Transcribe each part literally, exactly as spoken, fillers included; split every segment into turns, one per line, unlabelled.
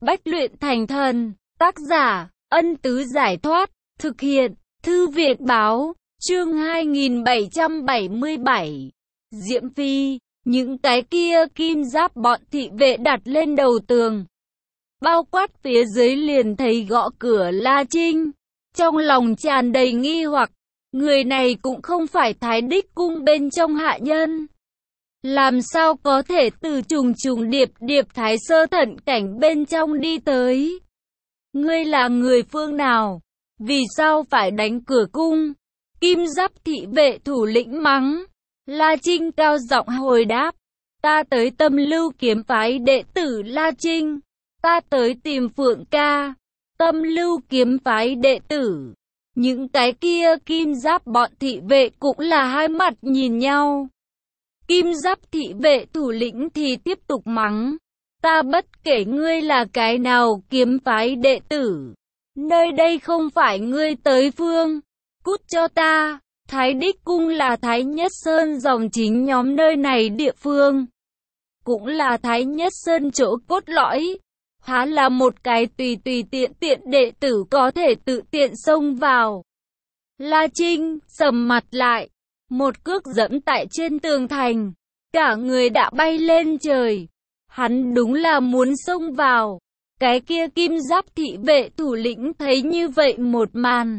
Bách luyện thành thần. Tác giả, Ân Tứ Giải Thoát. Thực hiện, Thư Việt Báo. Chương hai nghìn bảy trăm bảy mươi bảy. Diễm Phi. Những cái kia kim giáp bọn thị vệ đặt lên đầu tường, bao quát phía dưới liền thấy gõ cửa La Trinh. Trong lòng tràn đầy nghi hoặc, người này cũng không phải Thái Đích cung bên trong hạ nhân. Làm sao có thể từ trùng trùng điệp điệp Thái Sơ Thận cảnh bên trong đi tới? Ngươi là người phương nào? Vì sao phải đánh cửa cung? Kim giáp thị vệ thủ lĩnh mắng. La Trinh cao giọng hồi đáp. Ta tới Tâm Lưu kiếm phái đệ tử La Trinh. Ta tới tìm Phượng ca. Tâm Lưu kiếm phái đệ tử. Những cái kia kim giáp bọn thị vệ cũng là hai mặt nhìn nhau. Kim giáp thị vệ thủ lĩnh thì tiếp tục mắng. Ta bất kể ngươi là cái nào kiếm phái đệ tử. Nơi đây không phải ngươi tới phương. Cút cho ta. Thái Đích cung là Thái Nhất Sơn dòng chính nhóm nơi này địa phương. Cũng là Thái Nhất Sơn chỗ cốt lõi. Há là một cái tùy tùy tiện tiện đệ tử có thể tự tiện xông vào. La Trinh sầm mặt lại, một cước dẫm tại trên tường thành, cả người đã bay lên trời. Hắn đúng là muốn xông vào. Cái kia kim giáp thị vệ thủ lĩnh thấy như vậy một màn,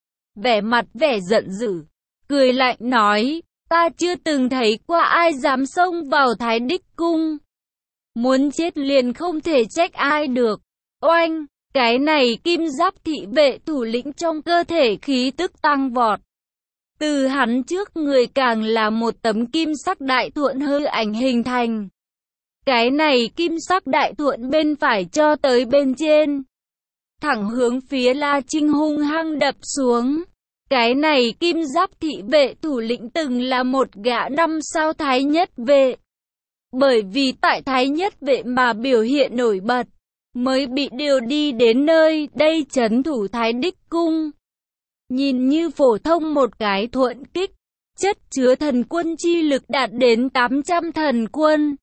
vẻ mặt vẻ giận dữ, cười lạnh nói, ta chưa từng thấy qua ai dám xông vào Thái Đích cung. Muốn chết liền không thể trách ai được. Oanh, cái này kim giáp thị vệ thủ lĩnh trong cơ thể khí tức tăng vọt. Từ hắn trước người càng là một tấm kim sắc đại thuẫn hư ảnh hình thành. Cái này kim sắc đại thuẫn bên phải cho tới bên trên, thẳng hướng phía La Trinh hung hăng đập xuống. Cái này kim giáp thị vệ thủ lĩnh từng là một gã năm sao Thái Nhất vệ. Bởi vì tại Thái Nhất vệ mà biểu hiện nổi bật, mới bị điều đi đến nơi đây trấn thủ Thái Đích cung. Nhìn như phổ thông một cái thuẫn kích, chất chứa thần quân chi lực đạt đến tám trăm thần quân.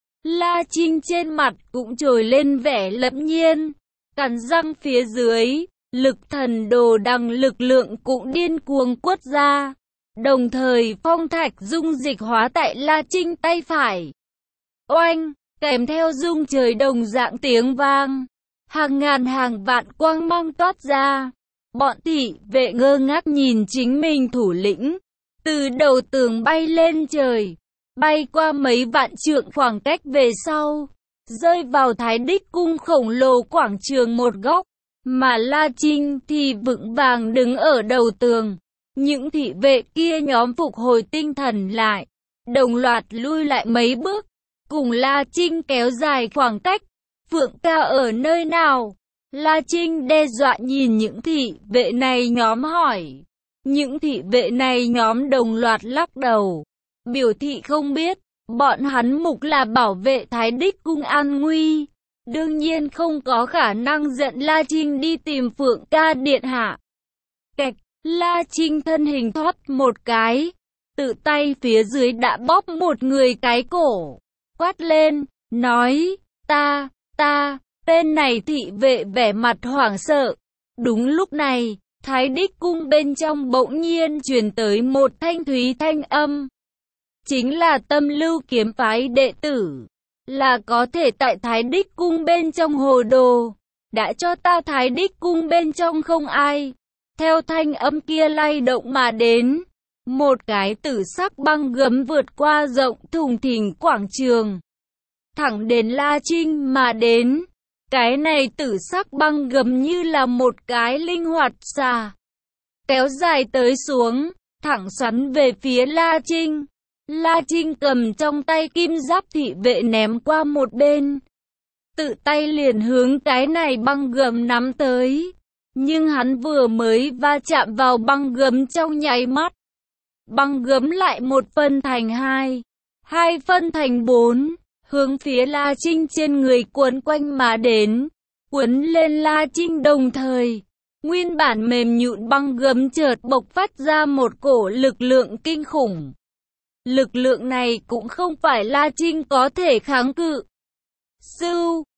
La Trinh trên mặt cũng trồi lên vẻ lẫm nhiên, cắn răng phía dưới, lực thần đồ đằng lực lượng cũng điên cuồng quất ra. Đồng thời phong thạch dung dịch hóa tại La Trinh tay phải. Oanh, kèm theo rung trời đồng dạng tiếng vang, hàng ngàn hàng vạn quang mang toát ra. Bọn thị vệ ngơ ngác nhìn chính mình thủ lĩnh, từ đầu tường bay lên trời, bay qua mấy vạn trượng khoảng cách về sau, rơi vào Thái Đích cung khổng lồ quảng trường một góc, mà La Trinh thì vững vàng đứng ở đầu tường. Những thị vệ kia nhóm phục hồi tinh thần lại, đồng loạt lui lại mấy bước, cùng La Trinh kéo dài khoảng cách. Phượng ca ở nơi nào? La Trinh đe dọa nhìn những thị vệ này nhóm hỏi. Những thị vệ này nhóm đồng loạt lắc đầu, biểu thị không biết. Bọn hắn mục là bảo vệ Thái Đích cung an nguy, đương nhiên không có khả năng dẫn La Trinh đi tìm Phượng ca điện hạ. Kệch, La Trinh thân hình thoát một cái, tự tay phía dưới đã bóp một người cái cổ, quát lên, nói, ta, ta, tên này thị vệ vẻ mặt hoảng sợ. Đúng lúc này, Thái Đích cung bên trong bỗng nhiên truyền tới một thanh thúy thanh âm. Chính là Tâm Lưu kiếm phái đệ tử, là có thể tại Thái Đích cung bên trong hồ đồ, đã cho ta Thái Đích cung bên trong không ai. Theo thanh âm kia lay động mà đến, một cái tử sắc băng gấm vượt qua rộng thùng thình quảng trường, thẳng đến La Trinh mà đến. Cái này tử sắc băng gấm như là một cái linh hoạt xà, kéo dài tới xuống, thẳng xoắn về phía La Trinh. La Trinh cầm trong tay kim giáp thị vệ ném qua một bên, tự tay liền hướng cái này băng gấm nắm tới. Nhưng hắn vừa mới va chạm vào băng gấm trong nháy mắt, băng gấm lại một phân thành hai, hai phân thành bốn, hướng phía La Trinh trên người cuốn quanh mà đến, cuốn lên La Trinh đồng thời. Nguyên bản mềm nhũn băng gấm chợt bộc phát ra một cổ lực lượng kinh khủng. Lực lượng này cũng không phải La Trinh có thể kháng cự. Sưu,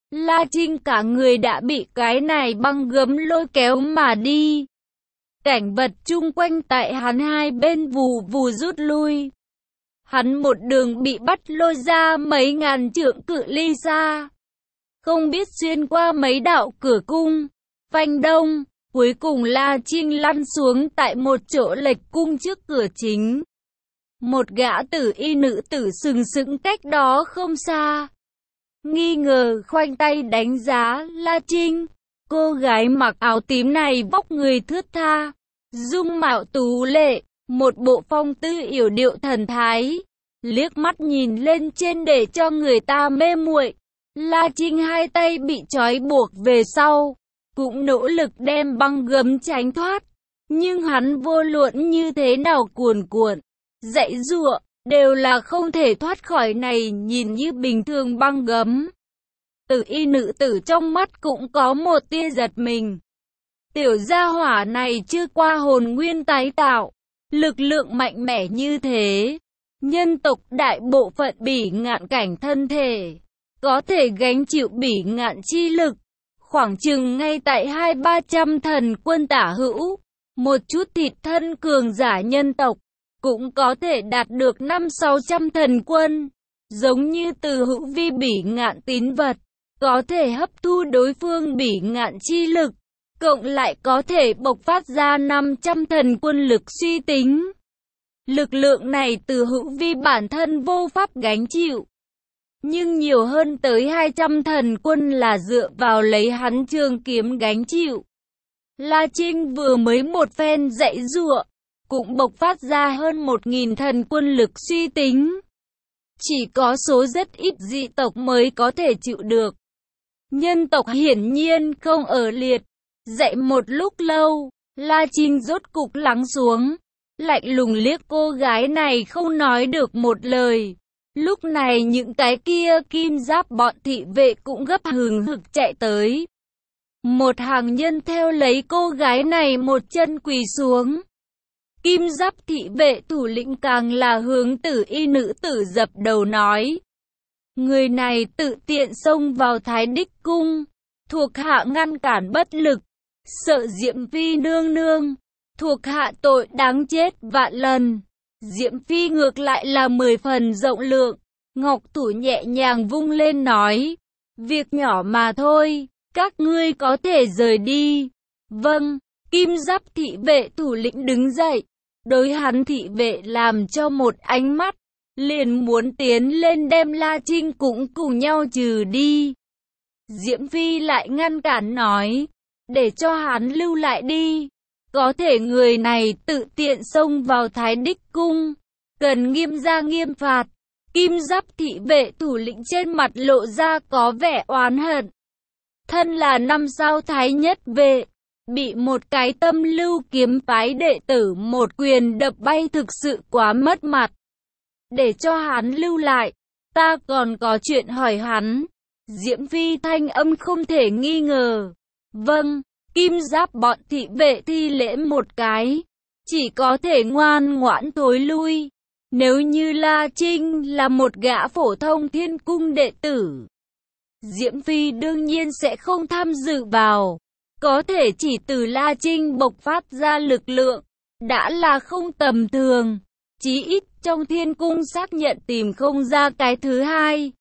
La Trinh cả người đã bị cái này băng gấm lôi kéo mà đi. Cảnh vật chung quanh tại hắn hai bên vù vù rút lui. Hắn một đường bị bắt lôi ra mấy ngàn trượng cự ly xa. Không biết xuyên qua mấy đạo cửa cung, phanh đông, cuối cùng La Trinh lăn xuống tại một chỗ lệch cung trước cửa chính. Một gã tử y nữ tử sừng sững cách đó không xa. Nghi ngờ khoanh tay đánh giá La Trinh. Cô gái mặc áo tím này vóc người thướt tha, dung mạo tú lệ, một bộ phong tư yểu điệu thần thái. Liếc mắt nhìn lên trên để cho người ta mê muội. La Trinh hai tay bị trói buộc về sau, cũng nỗ lực đem băng gấm tránh thoát. Nhưng hắn vô luận như thế nào cuồn cuộn, dãy giụa, đều là không thể thoát khỏi này nhìn như bình thường băng gấm. Tử y nữ tử trong mắt cũng có một tia giật mình. Tiểu gia hỏa này chưa qua hồn nguyên tái tạo, lực lượng mạnh mẽ như thế. Nhân tộc đại bộ phận bỉ ngạn cảnh thân thể, có thể gánh chịu bỉ ngạn chi lực, khoảng chừng ngay tại hai ba trăm thần quân tả hữu. Một chút thịt thân cường giả nhân tộc, cũng có thể đạt được năm sáu trăm thần quân. Giống như từ hữu vi bỉ ngạn tín vật, có thể hấp thu đối phương bỉ ngạn chi lực, cộng lại có thể bộc phát ra năm trăm thần quân lực suy tính. Lực lượng này từ hữu vi bản thân vô pháp gánh chịu. Nhưng nhiều hơn tới hai trăm thần quân là dựa vào lấy hắn trường kiếm gánh chịu. La Trinh vừa mới một phen dãy giụa, cũng bộc phát ra hơn một nghìn thần quân lực suy tính. Chỉ có số rất ít dị tộc mới có thể chịu được. Nhân tộc hiển nhiên không ở liệt. Dậy một lúc lâu, La Trinh rốt cục lắng xuống, lạnh lùng liếc cô gái này không nói được một lời. Lúc này những cái kia kim giáp bọn thị vệ cũng gấp hừng hực chạy tới. Một hàng nhân theo lấy cô gái này một chân quỳ xuống. Kim giáp thị vệ thủ lĩnh càng là hướng tử y nữ tử dập đầu nói. Người này tự tiện xông vào Thái Đích Cung, thuộc hạ ngăn cản bất lực, sợ Diễm Phi nương nương, thuộc hạ tội đáng chết vạn lần. Diễm Phi ngược lại là mười phần rộng lượng, ngọc thủ nhẹ nhàng vung lên nói, việc nhỏ mà thôi, các ngươi có thể rời đi. Vâng, kim giáp thị vệ thủ lĩnh đứng dậy, đối hắn thị vệ làm cho một ánh mắt, liền muốn tiến lên đem La Trinh cũng cùng nhau trừ đi. Diễm Phi lại ngăn cản nói, để cho hắn lưu lại đi. Có thể người này tự tiện xông vào Thái Đích Cung, cần nghiêm ra nghiêm phạt. Kim giáp thị vệ thủ lĩnh trên mặt lộ ra có vẻ oán hận. Thân là năm sao thái nhất vệ, bị một cái tâm lưu kiếm phái đệ tử một quyền đập bay thực sự quá mất mặt. Để cho hắn lưu lại, ta còn có chuyện hỏi hắn. Diễm Phi thanh âm không thể nghi ngờ. Vâng, kim giáp bọn thị vệ thi lễ một cái, chỉ có thể ngoan ngoãn thối lui. Nếu như La Trinh là một gã phổ thông thiên cung đệ tử, Diễm Phi đương nhiên sẽ không tham dự vào. Có thể chỉ từ La Trinh bộc phát ra lực lượng, đã là không tầm thường. Chí ít trong thiên cung xác nhận tìm không ra cái thứ hai.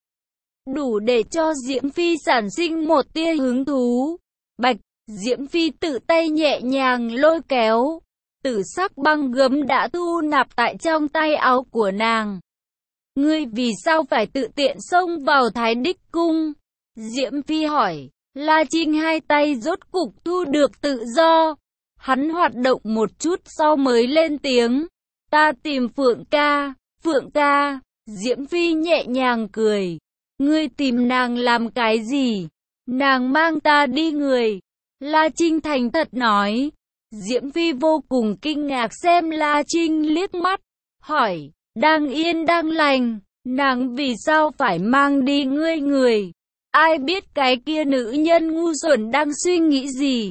Đủ để cho Diễm Phi sản sinh một tia hứng thú. Bạch, Diễm Phi tự tay nhẹ nhàng lôi kéo. Tử sắc băng gấm đã thu nạp tại trong tay áo của nàng. Ngươi vì sao phải tự tiện xông vào Thái Đích Cung? Diễm Phi hỏi. La Trinh hai tay rốt cục thu được tự do. Hắn hoạt động một chút sau mới lên tiếng. Ta tìm Phượng ca, Phượng ca. Diễm Phi nhẹ nhàng cười. Ngươi tìm nàng làm cái gì? Nàng mang ta đi người. La Trinh thành thật nói. Diễm Phi vô cùng kinh ngạc xem La Trinh liếc mắt, hỏi, đang yên đang lành, nàng vì sao phải mang đi ngươi người? Ai biết cái kia nữ nhân ngu xuẩn đang suy nghĩ gì?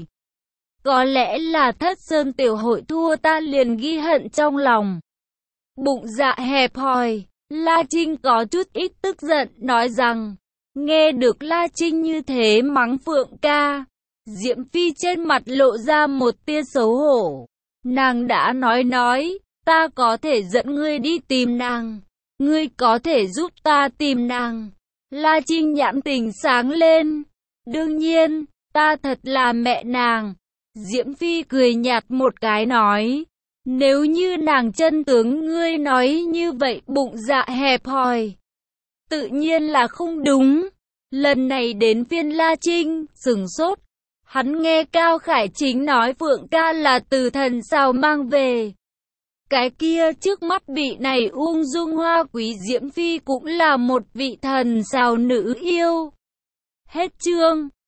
Có lẽ là Thất Sơn tiểu hội thua ta liền ghi hận trong lòng. Bụng dạ hẹp hòi, La Trinh có chút ít tức giận nói rằng, Nghe được La Trinh như thế mắng Phượng ca, Diễm Phi trên mặt lộ ra một tia xấu hổ. Nàng đã nói nói, ta có thể dẫn ngươi đi tìm nàng. Ngươi có thể giúp ta tìm nàng. La Trinh nhãn tình sáng lên. Đương nhiên, ta thật là mẹ nàng. Diễm Phi cười nhạt một cái nói. Nếu như nàng chân tướng ngươi nói như vậy bụng dạ hẹp hòi. Tự nhiên là không đúng. Lần này đến phiên La Trinh, sửng sốt. Hắn nghe Cao Khải Chính nói Phượng ca là từ thần sao mang về. Cái kia trước mắt vị này ung dung hoa quý Diễm Phi cũng là một vị thần sao nữ yêu. Hết chương.